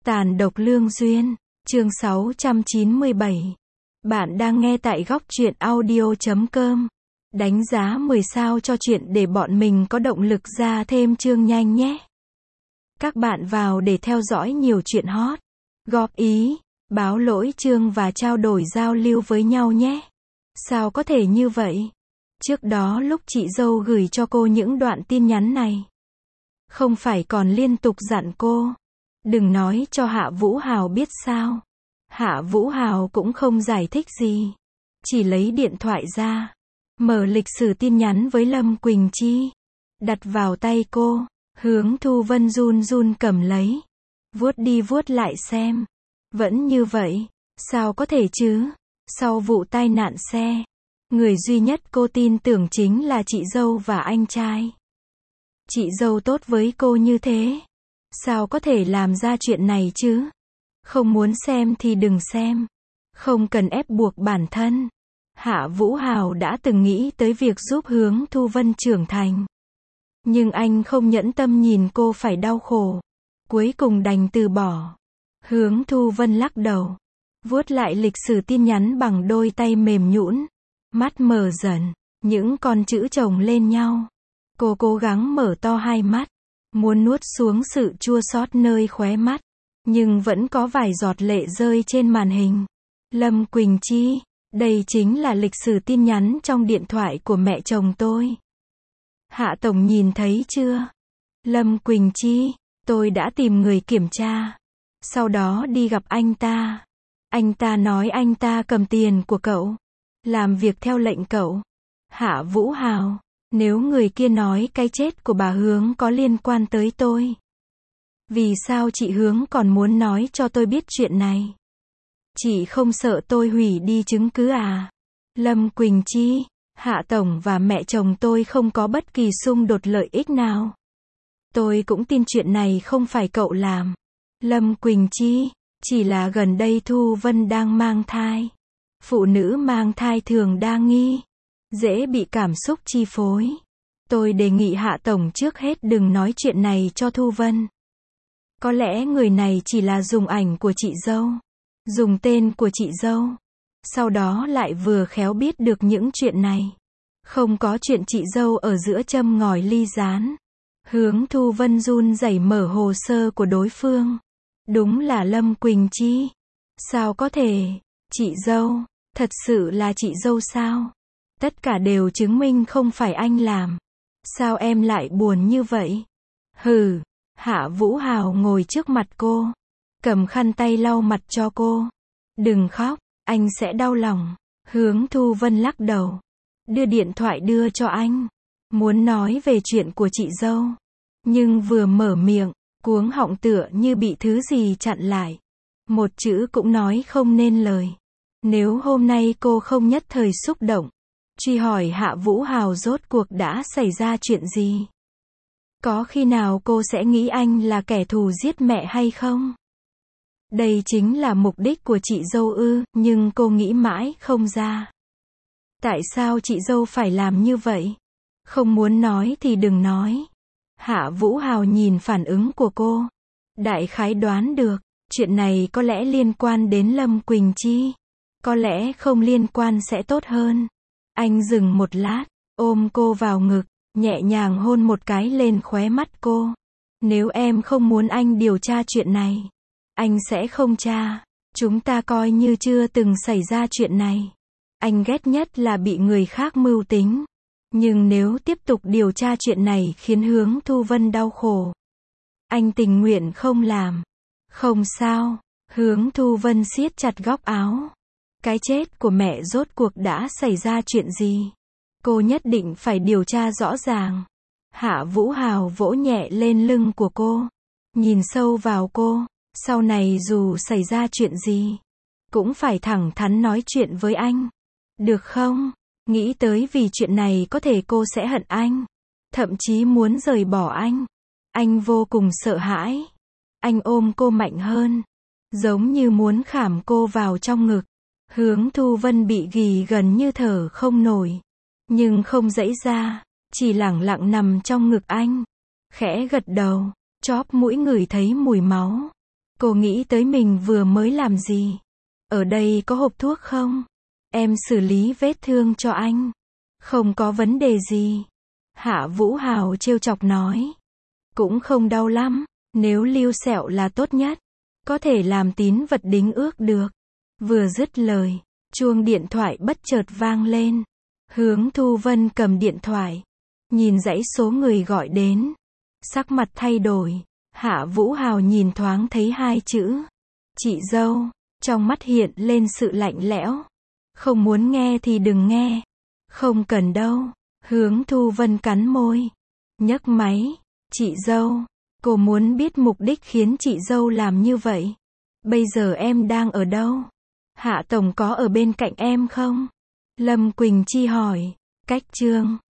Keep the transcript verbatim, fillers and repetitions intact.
Tàn độc lương duyên, chương sáu trăm chín mươi bảy. Bạn đang nghe tại góc truyện audio chấm com. Đánh giá mười sao cho chuyện để bọn mình có động lực ra thêm chương nhanh nhé. Các bạn vào để theo dõi nhiều chuyện hot, góp ý, báo lỗi chương và trao đổi giao lưu với nhau nhé. Sao có thể như vậy? Trước đó lúc chị dâu gửi cho cô những đoạn tin nhắn này, không phải còn liên tục dặn cô đừng nói cho Hạ Vũ Hào biết sao? Hạ Vũ Hào cũng không giải thích gì, chỉ lấy điện thoại ra, mở lịch sử tin nhắn với Lâm Quỳnh Chi, đặt vào tay cô. Hướng Thu Vân run run cầm lấy, vuốt đi vuốt lại xem. Vẫn như vậy, sao có thể chứ? Sau vụ tai nạn xe, người duy nhất cô tin tưởng chính là chị dâu và anh trai. Chị dâu tốt với cô như thế, sao có thể làm ra chuyện này chứ? Không muốn xem thì đừng xem, không cần ép buộc bản thân. Hạ Vũ Hào đã từng nghĩ tới việc giúp Hướng Thu Vân trưởng thành, nhưng anh không nhẫn tâm nhìn cô phải đau khổ, cuối cùng đành từ bỏ. Hướng Thu Vân lắc đầu, vuốt lại lịch sử tin nhắn bằng đôi tay mềm nhũn, mắt mở dần, những con chữ chồng lên nhau. Cô cố gắng mở to hai mắt, muốn nuốt xuống sự chua xót nơi khóe mắt, nhưng vẫn có vài giọt lệ rơi trên màn hình. Lâm Quỳnh Chi, đây chính là lịch sử tin nhắn trong điện thoại của mẹ chồng tôi. Hạ Tổng nhìn thấy chưa? Lâm Quỳnh Chi, tôi đã tìm người kiểm tra, sau đó đi gặp anh ta. Anh ta nói anh ta cầm tiền của cậu, làm việc theo lệnh cậu. Hạ Vũ Hào, nếu người kia nói cái chết của bà Hướng có liên quan tới tôi, vì sao chị Hướng còn muốn nói cho tôi biết chuyện này? Chị không sợ tôi hủy đi chứng cứ à? Lâm Quỳnh Chi, Hạ Tổng và mẹ chồng tôi không có bất kỳ xung đột lợi ích nào. Tôi cũng tin chuyện này không phải cậu làm. Lâm Quỳnh Chi, chỉ là gần đây Thu Vân đang mang thai. Phụ nữ mang thai thường đa nghi, dễ bị cảm xúc chi phối. Tôi đề nghị Hạ Tổng trước hết đừng nói chuyện này cho Thu Vân. Có lẽ người này chỉ là dùng ảnh của chị dâu, dùng tên của chị dâu, sau đó lại vừa khéo biết được những chuyện này. Không có chuyện chị dâu ở giữa châm ngòi ly gián. Hướng Thu Vân run rẩy mở hồ sơ của đối phương. Đúng là Lâm Quỳnh Chi. Sao có thể? Chị dâu, thật sự là chị dâu sao? Tất cả đều chứng minh không phải anh làm. Sao em lại buồn như vậy? Hừ. Hạ Vũ Hào ngồi trước mặt cô, cầm khăn tay lau mặt cho cô. Đừng khóc, anh sẽ đau lòng. Hướng Thu Vân lắc đầu, đưa điện thoại đưa cho anh, muốn nói về chuyện của chị dâu, nhưng vừa mở miệng, cuống họng tựa như bị thứ gì chặn lại. Một chữ cũng nói không nên lời. Nếu hôm nay cô không nhất thời xúc động, truy hỏi Hạ Vũ Hào rốt cuộc đã xảy ra chuyện gì, có khi nào cô sẽ nghĩ anh là kẻ thù giết mẹ hay không? Đây chính là mục đích của chị dâu ư, nhưng cô nghĩ mãi không ra. Tại sao chị dâu phải làm như vậy? Không muốn nói thì đừng nói. Hạ Vũ Hào nhìn phản ứng của cô, đại khái đoán được, chuyện này có lẽ liên quan đến Lâm Quỳnh Chi. Có lẽ không liên quan sẽ tốt hơn. Anh dừng một lát, ôm cô vào ngực, nhẹ nhàng hôn một cái lên khóe mắt cô. Nếu em không muốn anh điều tra chuyện này, anh sẽ không tra. Chúng ta coi như chưa từng xảy ra chuyện này. Anh ghét nhất là bị người khác mưu tính. Nhưng nếu tiếp tục điều tra chuyện này khiến Hướng Thu Vân đau khổ, anh tình nguyện không làm. Không sao. Hướng Thu Vân siết chặt góc áo. Cái chết của mẹ rốt cuộc đã xảy ra chuyện gì? Cô nhất định phải điều tra rõ ràng. Hạ Vũ Hào vỗ nhẹ lên lưng của cô, nhìn sâu vào cô. Sau này dù xảy ra chuyện gì, cũng phải thẳng thắn nói chuyện với anh, được không? Nghĩ tới vì chuyện này có thể cô sẽ hận anh, thậm chí muốn rời bỏ anh. Anh vô cùng sợ hãi. Anh ôm cô mạnh hơn, giống như muốn khảm cô vào trong ngực. Hướng Thu Vân bị ghì gần như thở không nổi, nhưng không giãy ra, chỉ lẳng lặng nằm trong ngực anh, khẽ gật đầu, chóp mũi ngửi thấy mùi máu. Cô nghĩ tới mình vừa mới làm gì. Ở đây có hộp thuốc không? Em xử lý vết thương cho anh. Không có vấn đề gì. Hạ Vũ Hào trêu chọc nói. Cũng không đau lắm, nếu lưu sẹo là tốt nhất. Có thể làm tín vật đính ước được. Vừa dứt lời, chuông điện thoại bất chợt vang lên. Hướng Thu Vân cầm điện thoại, nhìn dãy số người gọi đến. Sắc mặt thay đổi, Hạ Vũ Hào nhìn thoáng thấy hai chữ. Chị dâu, trong mắt hiện lên sự lạnh lẽo. Không muốn nghe thì đừng nghe. Không cần đâu. Hướng Thu Vân cắn môi, nhấc máy. Chị dâu, cô muốn biết mục đích khiến chị dâu làm như vậy. Bây giờ em đang ở đâu? Hạ Tổng có ở bên cạnh em không? Lâm Quỳnh Chi hỏi. Cách Trương.